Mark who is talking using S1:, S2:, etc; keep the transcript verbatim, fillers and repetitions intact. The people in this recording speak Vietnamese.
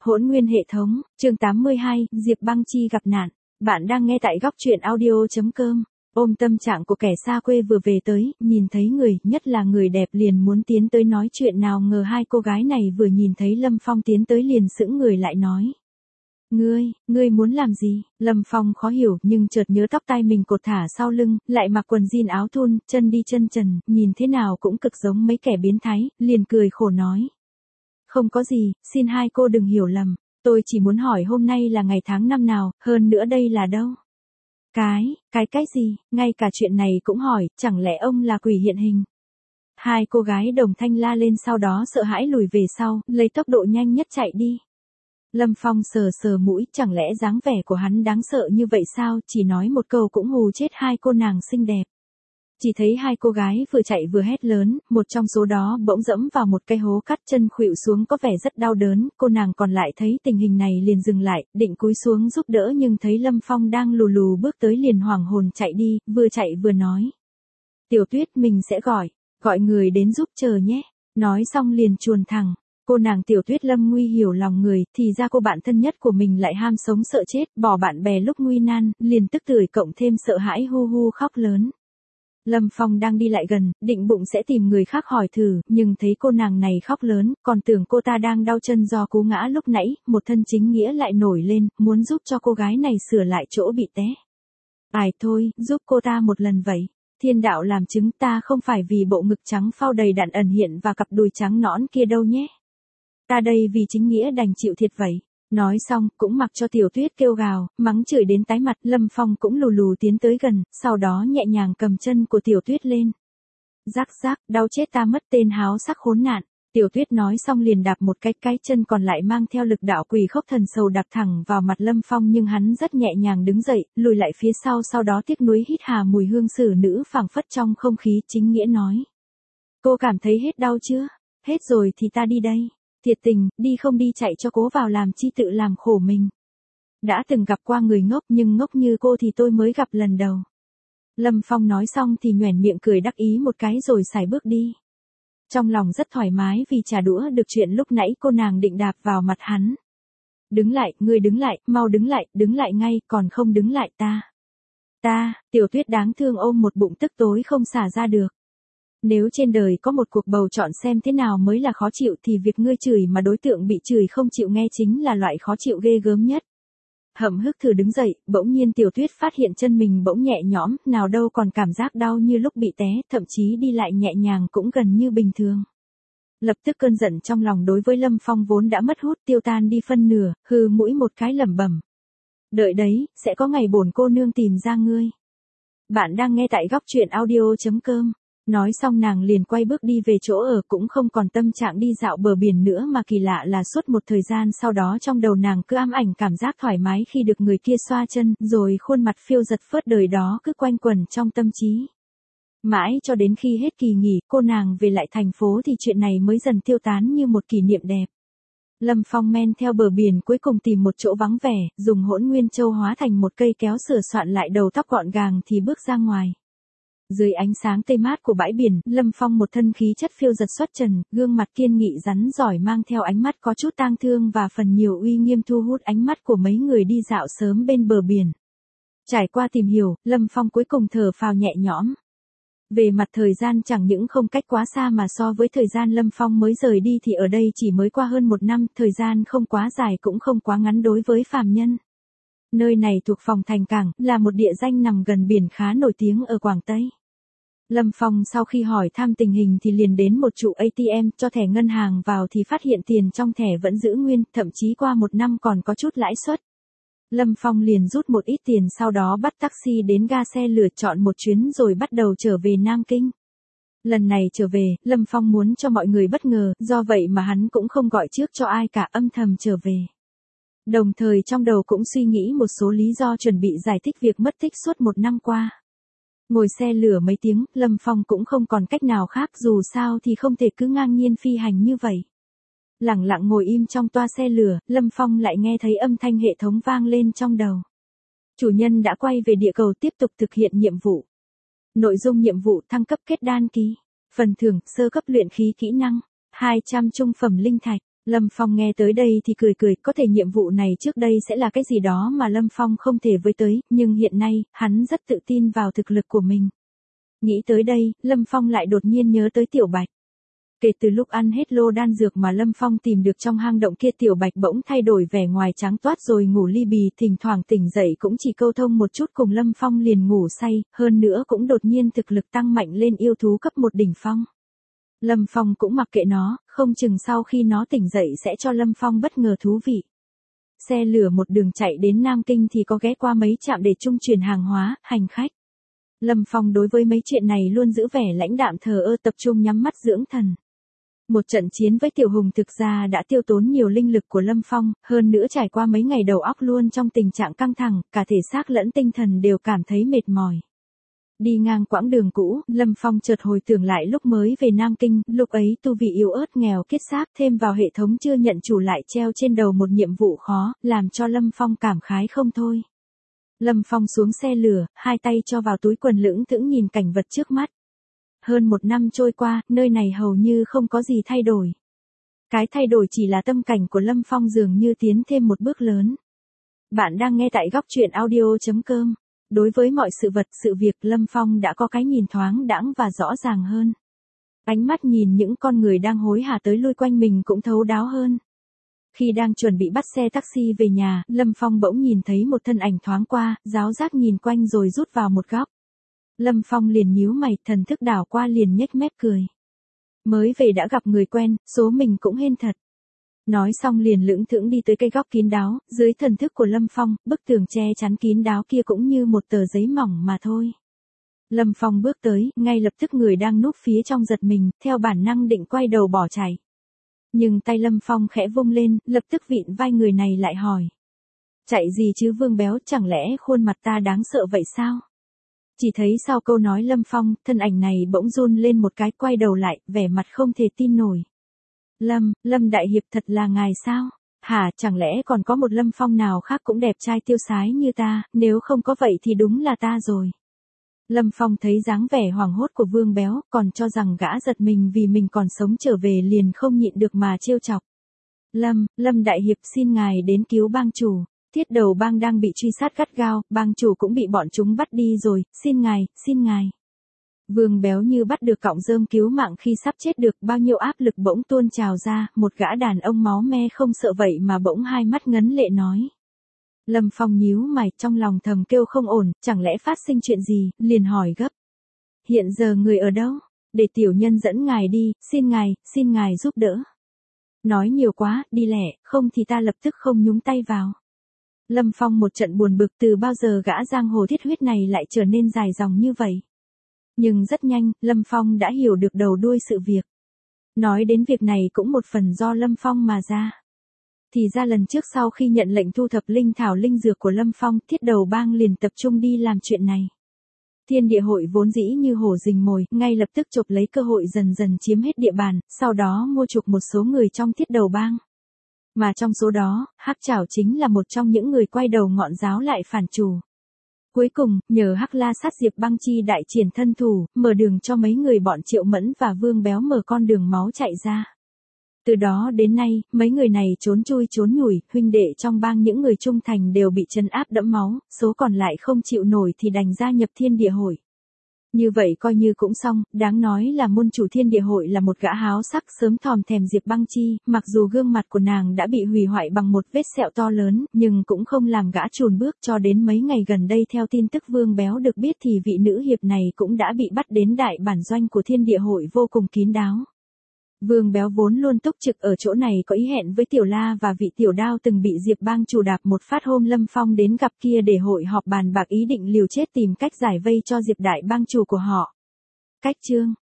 S1: Hỗn Nguyên hệ thống, chương tám mươi hai, Diệp Băng Chi gặp nạn. Bạn đang nghe tại góc truyện audio chấm com. Ôm tâm trạng của kẻ xa quê vừa về tới, nhìn thấy người, nhất là người đẹp liền muốn tiến tới nói chuyện, nào ngờ hai cô gái này vừa nhìn thấy Lâm Phong tiến tới liền sững người lại nói. Ngươi, ngươi muốn làm gì? Lâm Phong khó hiểu nhưng chợt nhớ tóc tai mình cột thả sau lưng, lại mặc quần jean áo thun, chân đi chân trần, nhìn thế nào cũng cực giống mấy kẻ biến thái, liền cười khổ nói. Không có gì, xin hai cô đừng hiểu lầm, tôi chỉ muốn hỏi hôm nay là ngày tháng năm nào, hơn nữa đây là đâu? Cái, cái cái gì, ngay cả chuyện này cũng hỏi, chẳng lẽ ông là quỷ hiện hình? Hai cô gái đồng thanh la lên, sau đó sợ hãi lùi về sau, lấy tốc độ nhanh nhất chạy đi. Lâm Phong sờ sờ mũi, chẳng lẽ dáng vẻ của hắn đáng sợ như vậy sao, chỉ nói một câu cũng hù chết hai cô nàng xinh đẹp. Chỉ thấy hai cô gái vừa chạy vừa hét lớn, một trong số đó bỗng dẫm vào một cái hố cắt, chân khuỵu xuống có vẻ rất đau đớn, cô nàng còn lại thấy tình hình này liền dừng lại, định cúi xuống giúp đỡ nhưng thấy Lâm Phong đang lù lù bước tới liền hoảng hồn chạy đi, vừa chạy vừa nói. Tiểu Tuyết, mình sẽ gọi, gọi người đến giúp chờ nhé, nói xong liền chuồn thẳng. Cô nàng Tiểu Tuyết lâm nguy hiểu lòng người, thì ra cô bạn thân nhất của mình lại ham sống sợ chết, bỏ bạn bè lúc nguy nan, liền tức tưởi cộng thêm sợ hãi hu hu khóc lớn. Lâm Phong đang đi lại gần, định bụng sẽ tìm người khác hỏi thử, nhưng thấy cô nàng này khóc lớn, còn tưởng cô ta đang đau chân do cú ngã lúc nãy, một thân chính nghĩa lại nổi lên, muốn giúp cho cô gái này sửa lại chỗ bị té. Ai thôi, giúp cô ta một lần vậy. Thiên đạo làm chứng, ta không phải vì bộ ngực trắng phao đầy đặn ẩn hiện và cặp đùi trắng nõn kia đâu nhé. Ta đây vì chính nghĩa đành chịu thiệt vậy. Nói xong, cũng mặc cho Tiểu Tuyết kêu gào, mắng chửi đến tái mặt, Lâm Phong cũng lù lù tiến tới gần, sau đó nhẹ nhàng cầm chân của Tiểu Tuyết lên. Rắc rắc, đau chết ta mất, tên háo sắc khốn nạn. Tiểu Tuyết nói xong liền đạp một cái, cái chân còn lại mang theo lực đạo quỷ khốc thần sầu đạp thẳng vào mặt Lâm Phong, nhưng hắn rất nhẹ nhàng đứng dậy, lùi lại phía sau, sau đó tiếc nuối hít hà mùi hương xử nữ phảng phất trong không khí, chính nghĩa nói. Cô cảm thấy hết đau chưa? Hết rồi thì ta đi đây. Thiệt tình, đi không đi chạy cho cố vào làm chi tự làm khổ mình. Đã từng gặp qua người ngốc, nhưng ngốc như cô thì tôi mới gặp lần đầu. Lâm Phong nói xong thì nhoẻn miệng cười đắc ý một cái rồi sải bước đi. Trong lòng rất thoải mái vì trả đũa được chuyện lúc nãy cô nàng định đạp vào mặt hắn. Đứng lại, ngươi đứng lại, mau đứng lại, đứng lại ngay, còn không đứng lại ta. Ta, Tiểu Tuyết đáng thương ôm một bụng tức tối không xả ra được. Nếu trên đời có một cuộc bầu chọn xem thế nào mới là khó chịu thì việc ngươi chửi mà đối tượng bị chửi không chịu nghe chính là loại khó chịu ghê gớm nhất. Hậm hức thử đứng dậy, bỗng nhiên Tiểu Tuyết phát hiện chân mình bỗng nhẹ nhõm, nào đâu còn cảm giác đau như lúc bị té, thậm chí đi lại nhẹ nhàng cũng gần như bình thường. Lập tức cơn giận trong lòng đối với Lâm Phong vốn đã mất hút tiêu tan đi phân nửa, hừ mũi một cái lẩm bẩm. Đợi đấy, sẽ có ngày bổn cô nương tìm ra ngươi. Bạn đang nghe tại góc truyện audio chấm com. Nói xong nàng liền quay bước đi về chỗ ở, cũng không còn tâm trạng đi dạo bờ biển nữa, mà kỳ lạ là suốt một thời gian sau đó trong đầu nàng cứ ám ảnh cảm giác thoải mái khi được người kia xoa chân, rồi khuôn mặt phiêu giật phớt đời đó cứ quanh quẩn trong tâm trí. Mãi cho đến khi hết kỳ nghỉ, cô nàng về lại thành phố thì chuyện này mới dần tiêu tán như một kỷ niệm đẹp. Lâm Phong men theo bờ biển cuối cùng tìm một chỗ vắng vẻ, dùng Hỗn Nguyên Châu hóa thành một cây kéo sửa soạn lại đầu tóc gọn gàng thì bước ra ngoài. Dưới ánh sáng tê mát của bãi biển, Lâm Phong một thân khí chất phiêu giật xuất trần, gương mặt kiên nghị rắn giỏi mang theo ánh mắt có chút tang thương và phần nhiều uy nghiêm thu hút ánh mắt của mấy người đi dạo sớm bên bờ biển. Trải qua tìm hiểu, Lâm Phong cuối cùng thở phào nhẹ nhõm. Về mặt thời gian chẳng những không cách quá xa mà so với thời gian Lâm Phong mới rời đi thì ở đây chỉ mới qua hơn một năm, thời gian không quá dài cũng không quá ngắn đối với phàm nhân. Nơi này thuộc Phòng Thành Cảng, là một địa danh nằm gần biển khá nổi tiếng ở Quảng Tây. Lâm Phong sau khi hỏi thăm tình hình thì liền đến một trụ a tê em, cho thẻ ngân hàng vào thì phát hiện tiền trong thẻ vẫn giữ nguyên, thậm chí qua một năm còn có chút lãi suất. Lâm Phong liền rút một ít tiền, sau đó bắt taxi đến ga xe lửa chọn một chuyến rồi bắt đầu trở về Nam Kinh. Lần này trở về, Lâm Phong muốn cho mọi người bất ngờ, do vậy mà hắn cũng không gọi trước cho ai cả, âm thầm trở về. Đồng thời trong đầu cũng suy nghĩ một số lý do chuẩn bị giải thích việc mất tích suốt một năm qua. Ngồi xe lửa mấy tiếng, Lâm Phong cũng không còn cách nào khác, dù sao thì không thể cứ ngang nhiên phi hành như vậy. Lặng lặng ngồi im trong toa xe lửa, Lâm Phong lại nghe thấy âm thanh hệ thống vang lên trong đầu. Chủ nhân đã quay về địa cầu tiếp tục thực hiện nhiệm vụ. Nội dung nhiệm vụ thăng cấp kết đan kỳ. Phần thưởng, sơ cấp luyện khí kỹ năng. hai trăm trung phẩm linh thạch. Lâm Phong nghe tới đây thì cười cười, có thể nhiệm vụ này trước đây sẽ là cái gì đó mà Lâm Phong không thể với tới, nhưng hiện nay, hắn rất tự tin vào thực lực của mình. Nghĩ tới đây, Lâm Phong lại đột nhiên nhớ tới Tiểu Bạch. Kể từ lúc ăn hết lô đan dược mà Lâm Phong tìm được trong hang động kia, Tiểu Bạch bỗng thay đổi vẻ ngoài trắng toát rồi ngủ li bì, thỉnh thoảng tỉnh dậy cũng chỉ câu thông một chút cùng Lâm Phong liền ngủ say, hơn nữa cũng đột nhiên thực lực tăng mạnh lên yêu thú cấp một đỉnh phong. Lâm Phong cũng mặc kệ nó, không chừng sau khi nó tỉnh dậy sẽ cho Lâm Phong bất ngờ thú vị. Xe lửa một đường chạy đến Nam Kinh thì có ghé qua mấy trạm để trung chuyển hàng hóa, hành khách. Lâm Phong đối với mấy chuyện này luôn giữ vẻ lãnh đạm thờ ơ, tập trung nhắm mắt dưỡng thần. Một trận chiến với Tiểu Hùng thực ra đã tiêu tốn nhiều linh lực của Lâm Phong, hơn nữa trải qua mấy ngày đầu óc luôn trong tình trạng căng thẳng, cả thể xác lẫn tinh thần đều cảm thấy mệt mỏi. Đi ngang quãng đường cũ, Lâm Phong chợt hồi tưởng lại lúc mới về Nam Kinh, lúc ấy tu vị yếu ớt nghèo kiết xác, thêm vào hệ thống chưa nhận chủ lại treo trên đầu một nhiệm vụ khó, làm cho Lâm Phong cảm khái không thôi. Lâm Phong xuống xe lửa, hai tay cho vào túi quần lững thững nhìn cảnh vật trước mắt. Hơn một năm trôi qua, nơi này hầu như không có gì thay đổi. Cái thay đổi chỉ là tâm cảnh của Lâm Phong dường như tiến thêm một bước lớn. Bạn đang nghe tại góc truyện audio chấm com. Đối với mọi sự vật, sự việc, Lâm Phong đã có cái nhìn thoáng đãng và rõ ràng hơn. Ánh mắt nhìn những con người đang hối hả tới lui quanh mình cũng thấu đáo hơn. Khi đang chuẩn bị bắt xe taxi về nhà, Lâm Phong bỗng nhìn thấy một thân ảnh thoáng qua, giáo giác nhìn quanh rồi rút vào một góc. Lâm Phong liền nhíu mày, thần thức đảo qua liền nhếch mép cười. Mới về đã gặp người quen, số mình cũng hên thật. Nói xong liền lững thững đi tới cây góc kín đáo, dưới thần thức của Lâm Phong, bức tường che chắn kín đáo kia cũng như một tờ giấy mỏng mà thôi. Lâm Phong bước tới, ngay lập tức người đang núp phía trong giật mình, theo bản năng định quay đầu bỏ chạy. Nhưng tay Lâm Phong khẽ vung lên, lập tức vịn vai người này lại hỏi. Chạy gì chứ Vương Béo, chẳng lẽ khuôn mặt ta đáng sợ vậy sao? Chỉ thấy sau câu nói Lâm Phong, thân ảnh này bỗng run lên một cái, quay đầu lại, vẻ mặt không thể tin nổi. Lâm, Lâm Đại Hiệp thật là ngài sao? Hả, chẳng lẽ còn có một Lâm Phong nào khác cũng đẹp trai tiêu sái như ta, nếu không có vậy thì đúng là ta rồi. Lâm Phong thấy dáng vẻ hoảng hốt của Vương Béo, còn cho rằng gã giật mình vì mình còn sống trở về liền không nhịn được mà trêu chọc. Lâm, Lâm Đại Hiệp xin ngài đến cứu bang chủ. Thiết Đầu bang đang bị truy sát gắt gao, bang chủ cũng bị bọn chúng bắt đi rồi, xin ngài, xin ngài. Vương Béo như bắt được cọng rơm cứu mạng khi sắp chết được, bao nhiêu áp lực bỗng tuôn trào ra, một gã đàn ông máu me không sợ vậy mà bỗng hai mắt ngấn lệ nói. Lâm Phong nhíu mày, trong lòng thầm kêu không ổn, chẳng lẽ phát sinh chuyện gì, liền hỏi gấp. Hiện giờ người ở đâu? Để tiểu nhân dẫn ngài đi, xin ngài, xin ngài giúp đỡ. Nói nhiều quá, đi lẹ, không thì ta lập tức không nhúng tay vào. Lâm Phong một trận buồn bực, từ bao giờ gã giang hồ thiết huyết này lại trở nên dài dòng như vậy. Nhưng rất nhanh, Lâm Phong đã hiểu được đầu đuôi sự việc. Nói đến việc này cũng một phần do Lâm Phong mà ra. Thì ra lần trước sau khi nhận lệnh thu thập linh thảo linh dược của Lâm Phong, Thiết Đầu bang liền tập trung đi làm chuyện này. Thiên địa hội vốn dĩ như hổ rình mồi, ngay lập tức chộp lấy cơ hội dần dần chiếm hết địa bàn, sau đó mua chuộc một số người trong Thiết Đầu bang. Mà trong số đó, Hắc Trảo chính là một trong những người quay đầu ngọn giáo lại phản chủ. Cuối cùng, nhờ Hắc La sát Diệp Băng Chi đại triển thân thủ, mở đường cho mấy người bọn Triệu Mẫn và Vương Béo mở con đường máu chạy ra. Từ đó đến nay, mấy người này trốn chui trốn nhủi, huynh đệ trong bang những người trung thành đều bị trấn áp đẫm máu, số còn lại không chịu nổi thì đành gia nhập Thiên Địa hội. Như vậy coi như cũng xong, đáng nói là môn chủ Thiên Địa hội là một gã háo sắc sớm thòm thèm Diệp Băng Chi, mặc dù gương mặt của nàng đã bị hủy hoại bằng một vết sẹo to lớn, nhưng cũng không làm gã chùn bước, cho đến mấy ngày gần đây theo tin tức Vương Béo được biết thì vị nữ hiệp này cũng đã bị bắt đến đại bản doanh của Thiên Địa hội vô cùng kín đáo. Vương Béo vốn luôn túc trực ở chỗ này có ý hẹn với Tiểu La và vị Tiểu Đao từng bị Diệp bang chủ đạp một phát hôm Lâm Phong đến gặp kia để hội họp bàn bạc ý định liều chết tìm cách giải vây cho Diệp đại bang chủ của họ. Cách chương